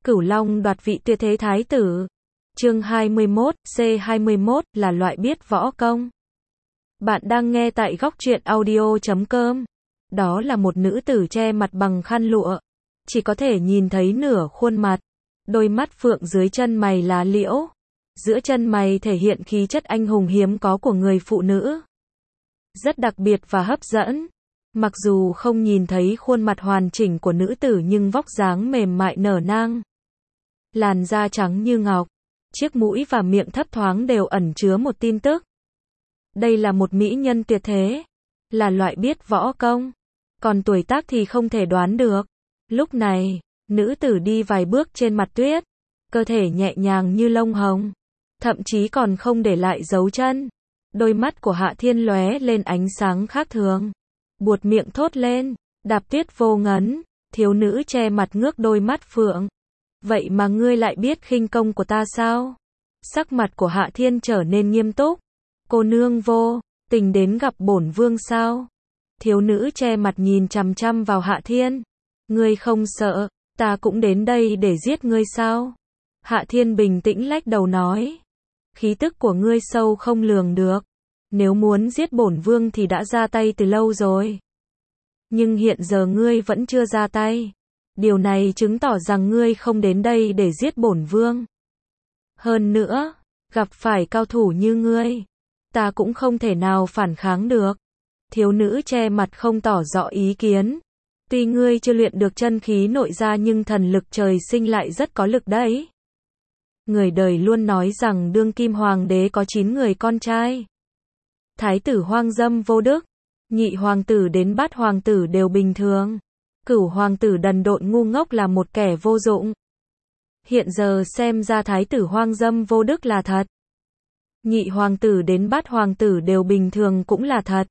Cửu Long đoạt vị tuyệt thế thái tử. Chương 21, C21 là loại biết võ công. Bạn đang nghe tại góc truyện audio.com. Đó là một nữ tử che mặt bằng khăn lụa, chỉ có thể nhìn thấy nửa khuôn mặt. Đôi mắt phượng dưới chân mày lá liễu, giữa chân mày thể hiện khí chất anh hùng hiếm có của người phụ nữ. Rất đặc biệt và hấp dẫn. Mặc dù không nhìn thấy khuôn mặt hoàn chỉnh của nữ tử nhưng vóc dáng mềm mại nở nang. Làn da trắng như ngọc, chiếc mũi và miệng thấp thoáng đều ẩn chứa một tin tức. Đây là một mỹ nhân tuyệt thế, là loại biết võ công, còn tuổi tác thì không thể đoán được. Lúc này, nữ tử đi vài bước trên mặt tuyết, cơ thể nhẹ nhàng như lông hồng, thậm chí còn không để lại dấu chân. Đôi mắt của Hạ Thiên lóe lên ánh sáng khác thường, buột miệng thốt lên, đạp tuyết vô ngấn. Thiếu nữ che mặt ngước đôi mắt phượng. Vậy mà ngươi lại biết khinh công của ta sao? Sắc mặt của Hạ Thiên trở nên nghiêm túc. Cô nương vô tình đến gặp bổn vương sao? Thiếu nữ che mặt nhìn chằm chằm vào Hạ Thiên. Ngươi không sợ, ta cũng đến đây để giết ngươi sao? Hạ Thiên bình tĩnh lách đầu nói. Khí tức của ngươi sâu không lường được. Nếu muốn giết bổn vương thì đã ra tay từ lâu rồi. Nhưng hiện giờ ngươi vẫn chưa ra tay. Điều này chứng tỏ rằng ngươi không đến đây để giết bổn vương. Hơn nữa, gặp phải cao thủ như ngươi, ta cũng không thể nào phản kháng được. Thiếu nữ che mặt không tỏ rõ ý kiến. Tuy ngươi chưa luyện được chân khí nội gia nhưng thần lực trời sinh lại rất có lực đấy. Người đời luôn nói rằng đương kim hoàng đế có 9 người con trai. Thái tử hoang dâm vô đức, nhị hoàng tử đến bát hoàng tử đều bình thường. Cửu hoàng tử đần độn ngu ngốc là một kẻ vô dụng. Hiện giờ xem ra thái tử hoang dâm vô đức là thật. Nhị hoàng tử đến bát hoàng tử đều bình thường cũng là thật.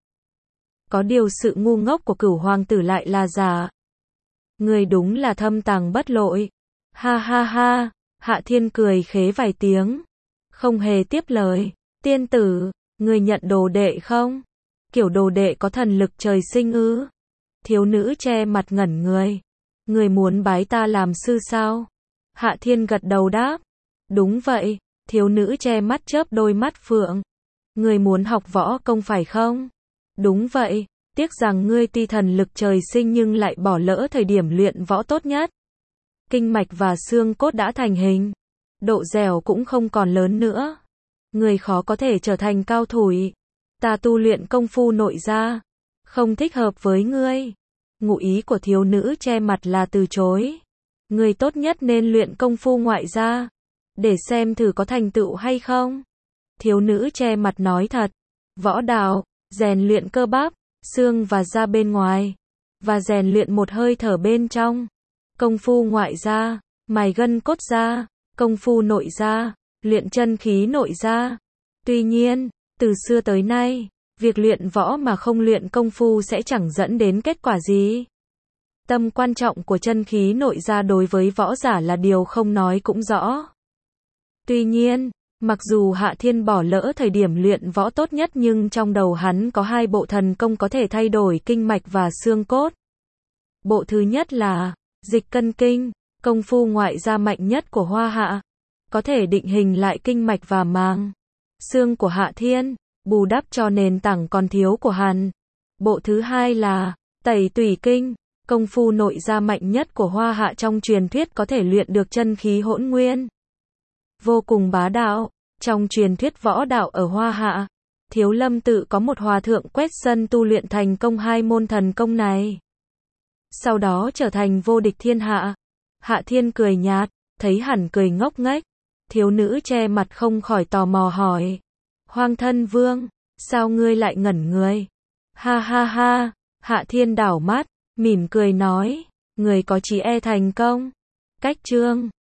Có điều sự ngu ngốc của cửu hoàng tử lại là giả. Người đúng là thâm tàng bất lội. Ha ha ha, Hạ Thiên cười khế vài tiếng. Không hề tiếp lời. Tiên tử, người nhận đồ đệ không? Kiểu đồ đệ có thần lực trời sinh ư? Thiếu nữ che mặt ngẩn người. Người muốn bái ta làm sư sao? Hạ Thiên gật đầu đáp. Đúng vậy. Thiếu nữ che mắt chớp đôi mắt phượng. Người muốn học võ công phải không? Đúng vậy. Tiếc rằng ngươi tuy thần lực trời sinh nhưng lại bỏ lỡ thời điểm luyện võ tốt nhất. Kinh mạch và xương cốt đã thành hình. Độ dẻo cũng không còn lớn nữa. Người khó có thể trở thành cao thủ. Ta tu luyện công phu nội gia, không thích hợp với ngươi. Ngụ ý của thiếu nữ che mặt là từ chối. Ngươi tốt nhất nên luyện công phu ngoại gia, để xem thử có thành tựu hay không. Thiếu nữ che mặt nói thật. Võ đạo, rèn luyện cơ bắp, xương và da bên ngoài, và rèn luyện một hơi thở bên trong. Công phu ngoại gia, mài gân cốt gia. Công phu nội gia, luyện chân khí nội gia. Tuy nhiên, từ xưa tới nay, việc luyện võ mà không luyện công phu sẽ chẳng dẫn đến kết quả gì. Tầm quan trọng của chân khí nội gia đối với võ giả là điều không nói cũng rõ. Tuy nhiên, mặc dù Hạ Thiên bỏ lỡ thời điểm luyện võ tốt nhất nhưng trong đầu hắn có 2 bộ thần công có thể thay đổi kinh mạch và xương cốt. Bộ thứ nhất là Dịch Cân Kinh, công phu ngoại gia mạnh nhất của Hoa Hạ, có thể định hình lại kinh mạch và màng xương của Hạ Thiên, bù đắp cho nền tảng còn thiếu của hắn. Bộ thứ hai là Tẩy Tủy Kinh, công phu nội gia mạnh nhất của Hoa Hạ trong truyền thuyết có thể luyện được chân khí hỗn nguyên. Vô cùng bá đạo. Trong truyền thuyết võ đạo ở Hoa Hạ, Thiếu Lâm tự có một hòa thượng quét sân tu luyện thành công 2 môn thần công này. Sau đó trở thành vô địch thiên hạ. Hạ Thiên cười nhạt, thấy hẳn cười ngốc nghếch. Thiếu nữ che mặt không khỏi tò mò hỏi. Hoang thân vương, sao ngươi lại ngẩn người? Ha ha ha, Hạ Thiên đảo mắt, mỉm cười nói. Người có chí e thành công. Cách chương